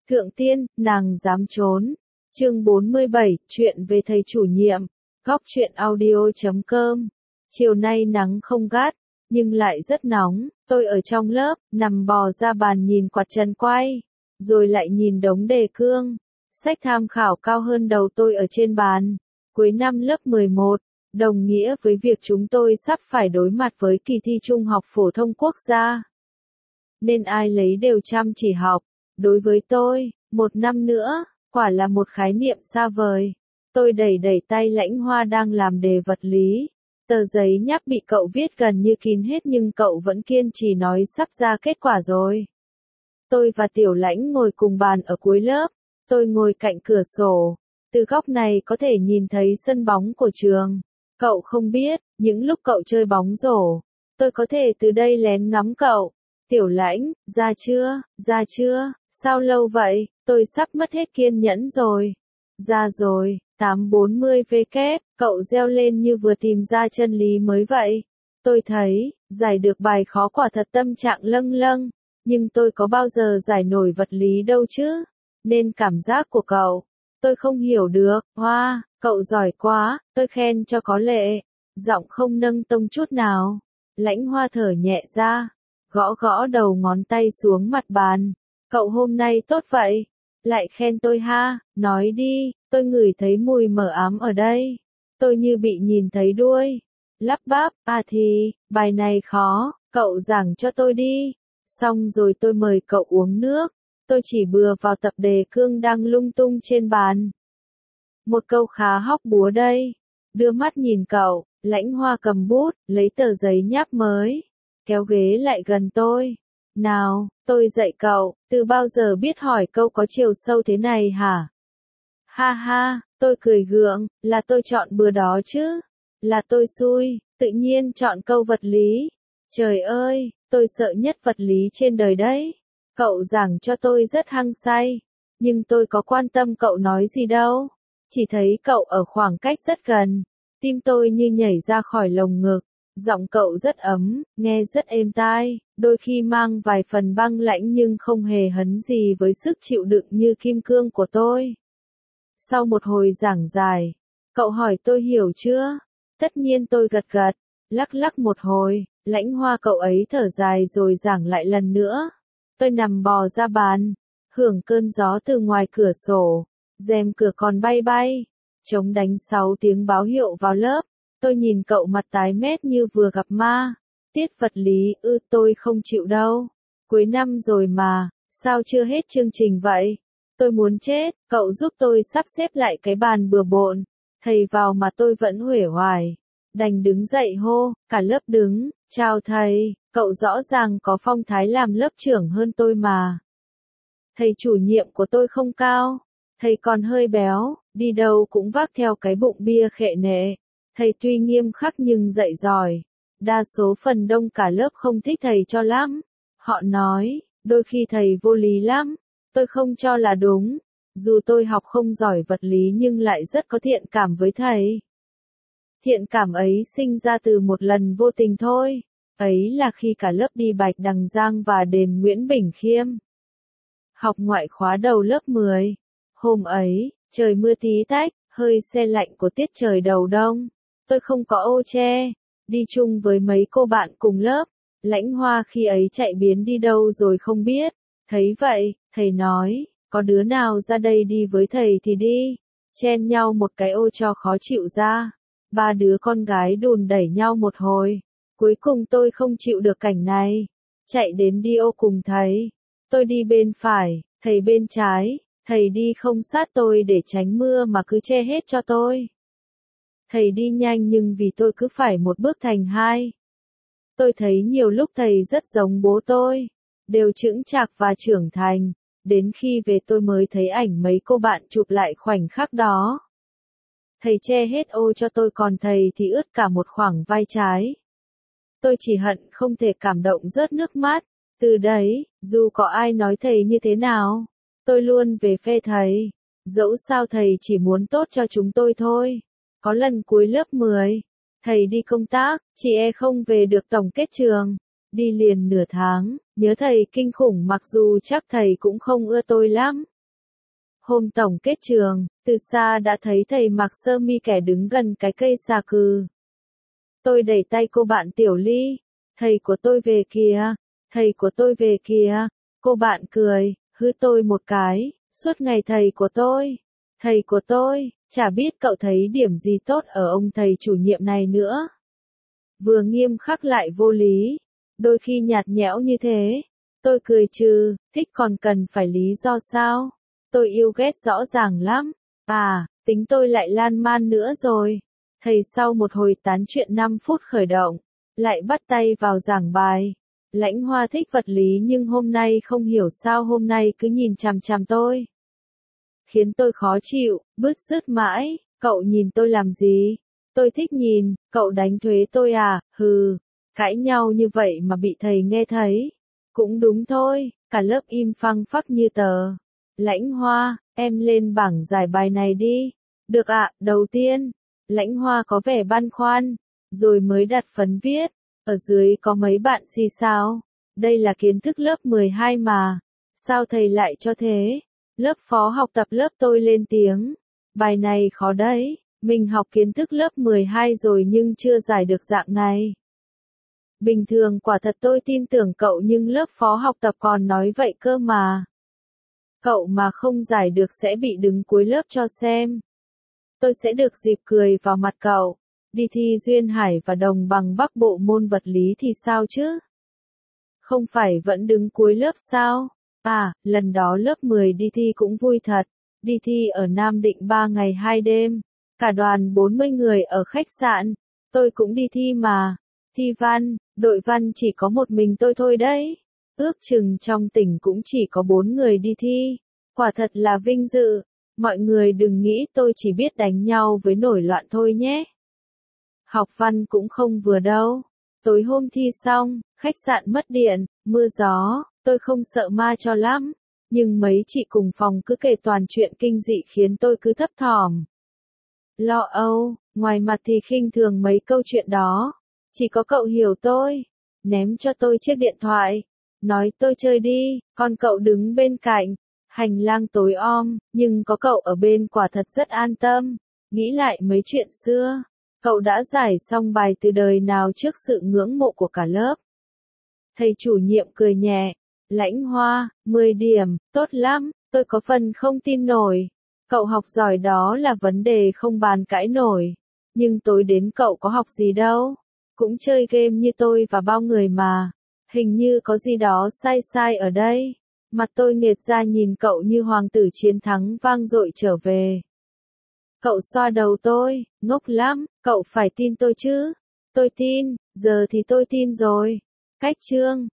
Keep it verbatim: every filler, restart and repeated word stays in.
Thượng tiên, nàng dám trốn. Chương bốn mươi bảy, chuyện về thầy chủ nhiệm. Góc truyện audio chấm com. Chiều nay nắng không gắt, nhưng lại rất nóng. Tôi ở trong lớp, nằm bò ra bàn nhìn quạt trần quay, rồi lại nhìn đống đề cương. Sách tham khảo cao hơn đầu tôi ở trên bàn. Cuối năm lớp mười một, đồng nghĩa với việc chúng tôi sắp phải đối mặt với kỳ thi Trung học phổ thông quốc gia. Nên ai lấy đều chăm chỉ học. Đối với tôi, một năm nữa, quả là một khái niệm xa vời. Tôi đẩy đẩy tay Lãnh Hoa đang làm đề vật lý. Tờ giấy nháp bị cậu viết gần như kín hết nhưng cậu vẫn kiên trì nói sắp ra kết quả rồi. Tôi và Tiểu Lãnh ngồi cùng bàn ở cuối lớp. Tôi ngồi cạnh cửa sổ. Từ góc này có thể nhìn thấy sân bóng của trường. Cậu không biết, những lúc cậu chơi bóng rổ, tôi có thể từ đây lén ngắm cậu. Tiểu Lãnh, ra chưa, ra chưa, sao lâu vậy, tôi sắp mất hết kiên nhẫn rồi. Ra rồi, tám bốn mươi V kép, cậu reo lên như vừa tìm ra chân lý mới vậy. Tôi thấy, giải được bài khó quả thật tâm trạng lâng lâng, nhưng tôi có bao giờ giải nổi vật lý đâu chứ, nên cảm giác của cậu, tôi không hiểu được. Hoa, cậu giỏi quá, tôi khen cho có lệ, giọng không nâng tông chút nào. Lãnh Hoa thở nhẹ ra, gõ gõ đầu ngón tay xuống mặt bàn. Cậu hôm nay tốt vậy, lại khen tôi ha, nói đi, tôi ngửi thấy mùi mờ ám ở đây. Tôi như bị nhìn thấy đuôi. Lắp bắp, à thì, bài này khó, cậu giảng cho tôi đi. Xong rồi tôi mời cậu uống nước. Tôi chỉ bừa vào tập đề cương đang lung tung trên bàn. Một câu khá hóc búa đây. Đưa mắt nhìn cậu, Lãnh Hoa cầm bút, lấy tờ giấy nháp mới, kéo ghế lại gần tôi. Nào, tôi dạy cậu, từ bao giờ biết hỏi câu có chiều sâu thế này hả? Ha ha, tôi cười gượng, là tôi chọn bừa đó chứ. Là tôi xui, tự nhiên chọn câu vật lý. Trời ơi, tôi sợ nhất vật lý trên đời đấy. Cậu giảng cho tôi rất hăng say, nhưng tôi có quan tâm cậu nói gì đâu. Chỉ thấy cậu ở khoảng cách rất gần, tim tôi như nhảy ra khỏi lồng ngực. Giọng cậu rất ấm, nghe rất êm tai, đôi khi mang vài phần băng lãnh nhưng không hề hấn gì với sức chịu đựng như kim cương của tôi. Sau một hồi giảng dài, cậu hỏi tôi hiểu chưa? Tất nhiên tôi gật gật, lắc lắc một hồi, Lãnh Hoa cậu ấy thở dài rồi giảng lại lần nữa. Tôi nằm bò ra bàn, hưởng cơn gió từ ngoài cửa sổ, rèm cửa còn bay bay, trống đánh sáu tiếng báo hiệu vào lớp. Tôi nhìn cậu mặt tái mét như vừa gặp ma. Tiết vật lý, ư tôi không chịu đâu. Cuối năm rồi mà, sao chưa hết chương trình vậy? Tôi muốn chết, cậu giúp tôi sắp xếp lại cái bàn bừa bộn. Thầy vào mà tôi vẫn uể oải. Đành đứng dậy hô, cả lớp đứng, chào thầy, cậu rõ ràng có phong thái làm lớp trưởng hơn tôi mà. Thầy chủ nhiệm của tôi không cao, thầy còn hơi béo, đi đâu cũng vác theo cái bụng bia khệ nệ. Thầy tuy nghiêm khắc nhưng dạy giỏi. Đa số phần đông cả lớp không thích thầy cho lắm. Họ nói, đôi khi thầy vô lý lắm. Tôi không cho là đúng. Dù tôi học không giỏi vật lý nhưng lại rất có thiện cảm với thầy. Thiện cảm ấy sinh ra từ một lần vô tình thôi. Ấy là khi cả lớp đi Bạch Đằng Giang và đền Nguyễn Bỉnh Khiêm. Học ngoại khóa đầu lớp mười. Hôm ấy, trời mưa tí tách, hơi se lạnh của tiết trời đầu đông. Tôi không có ô che, đi chung với mấy cô bạn cùng lớp. Lãnh Hoa khi ấy chạy biến đi đâu rồi không biết. Thấy vậy, thầy nói, có đứa nào ra đây đi với thầy thì đi. Chen nhau một cái ô cho khó chịu ra. Ba đứa con gái đùn đẩy nhau một hồi. Cuối cùng tôi không chịu được cảnh này. Chạy đến đi ô cùng thầy. Tôi đi bên phải, thầy bên trái. Thầy đi không sát tôi để tránh mưa mà cứ che hết cho tôi. Thầy đi nhanh nhưng vì tôi cứ phải một bước thành hai. Tôi thấy nhiều lúc thầy rất giống bố tôi, đều chững chạc và trưởng thành, đến khi về tôi mới thấy ảnh mấy cô bạn chụp lại khoảnh khắc đó. Thầy che hết ô cho tôi còn thầy thì ướt cả một khoảng vai trái. Tôi chỉ hận không thể cảm động rớt nước mắt. Từ đấy, dù có ai nói thầy như thế nào, tôi luôn về phe thầy. Dẫu sao thầy chỉ muốn tốt cho chúng tôi thôi. Có lần cuối lớp mười, thầy đi công tác, chị e không về được tổng kết trường. Đi liền nửa tháng, nhớ thầy kinh khủng mặc dù chắc thầy cũng không ưa tôi lắm. Hôm tổng kết trường, từ xa đã thấy thầy mặc sơ mi kẻ đứng gần cái cây xà cừ. Tôi đẩy tay cô bạn Tiểu Ly. Thầy của tôi về kìa, thầy của tôi về kìa. Cô bạn cười, hứ tôi một cái, suốt ngày thầy của tôi, thầy của tôi, chả biết cậu thấy điểm gì tốt ở ông thầy chủ nhiệm này nữa. Vừa nghiêm khắc lại vô lý, đôi khi nhạt nhẽo như thế. Tôi cười trừ, thích còn cần phải lý do sao? Tôi yêu ghét rõ ràng lắm. À, tính tôi lại lan man nữa rồi. Thầy sau một hồi tán chuyện năm phút khởi động, lại bắt tay vào giảng bài. Lãnh Hoa thích vật lý nhưng hôm nay không hiểu sao hôm nay cứ nhìn chằm chằm tôi. Khiến tôi khó chịu, bứt rứt mãi, cậu nhìn tôi làm gì? Tôi thích nhìn, cậu đánh thuế tôi à, hừ, cãi nhau như vậy mà bị thầy nghe thấy. Cũng đúng thôi, cả lớp im phăng phắc như tờ. Lãnh Hoa, em lên bảng giải bài này đi. Được ạ, đầu tiên. Lãnh Hoa có vẻ băn khoăn, rồi mới đặt phấn viết. Ở dưới có mấy bạn xì xào. Đây là kiến thức lớp mười hai mà. Sao thầy lại cho thế? Lớp phó học tập lớp tôi lên tiếng. Bài này khó đấy, mình học kiến thức lớp mười hai rồi nhưng chưa giải được dạng này. Bình thường quả thật tôi tin tưởng cậu nhưng lớp phó học tập còn nói vậy cơ mà. Cậu mà không giải được sẽ bị đứng cuối lớp cho xem. Tôi sẽ được dịp cười vào mặt cậu. Đi thi Duyên Hải và Đồng Bằng Bắc bộ môn vật lý thì sao chứ? Không phải vẫn đứng cuối lớp sao? À, lần đó lớp mười đi thi cũng vui thật. Đi thi ở Nam Định ba ngày hai đêm. Cả đoàn bốn mươi người ở khách sạn. Tôi cũng đi thi mà. Thi văn, đội văn chỉ có một mình tôi thôi đấy. Ước chừng trong tỉnh cũng chỉ có bốn người đi thi. Quả thật là vinh dự. Mọi người đừng nghĩ tôi chỉ biết đánh nhau với nổi loạn thôi nhé. Học văn cũng không vừa đâu. Tối hôm thi xong, khách sạn mất điện, mưa gió, tôi không sợ ma cho lắm. Nhưng mấy chị cùng phòng cứ kể toàn chuyện kinh dị khiến tôi cứ thấp thỏm. Lo âu, ngoài mặt thì khinh thường mấy câu chuyện đó. Chỉ có cậu hiểu tôi. Ném cho tôi chiếc điện thoại. Nói tôi chơi đi, còn cậu đứng bên cạnh. Hành lang tối om, nhưng có cậu ở bên quả thật rất an tâm. Nghĩ lại mấy chuyện xưa. Cậu đã giải xong bài từ đời nào trước sự ngưỡng mộ của cả lớp. Thầy chủ nhiệm cười nhẹ. Lãnh Hoa, mười điểm, tốt lắm, tôi có phần không tin nổi. Cậu học giỏi đó là vấn đề không bàn cãi nổi. Nhưng tối đến cậu có học gì đâu. Cũng chơi game như tôi và bao người mà. Hình như có gì đó sai sai ở đây. Mặt tôi nghệt ra nhìn cậu như hoàng tử chiến thắng vang dội trở về. Cậu xoa đầu tôi, ngốc lắm, cậu phải tin tôi chứ. Tôi tin, giờ thì tôi tin rồi. Cách chương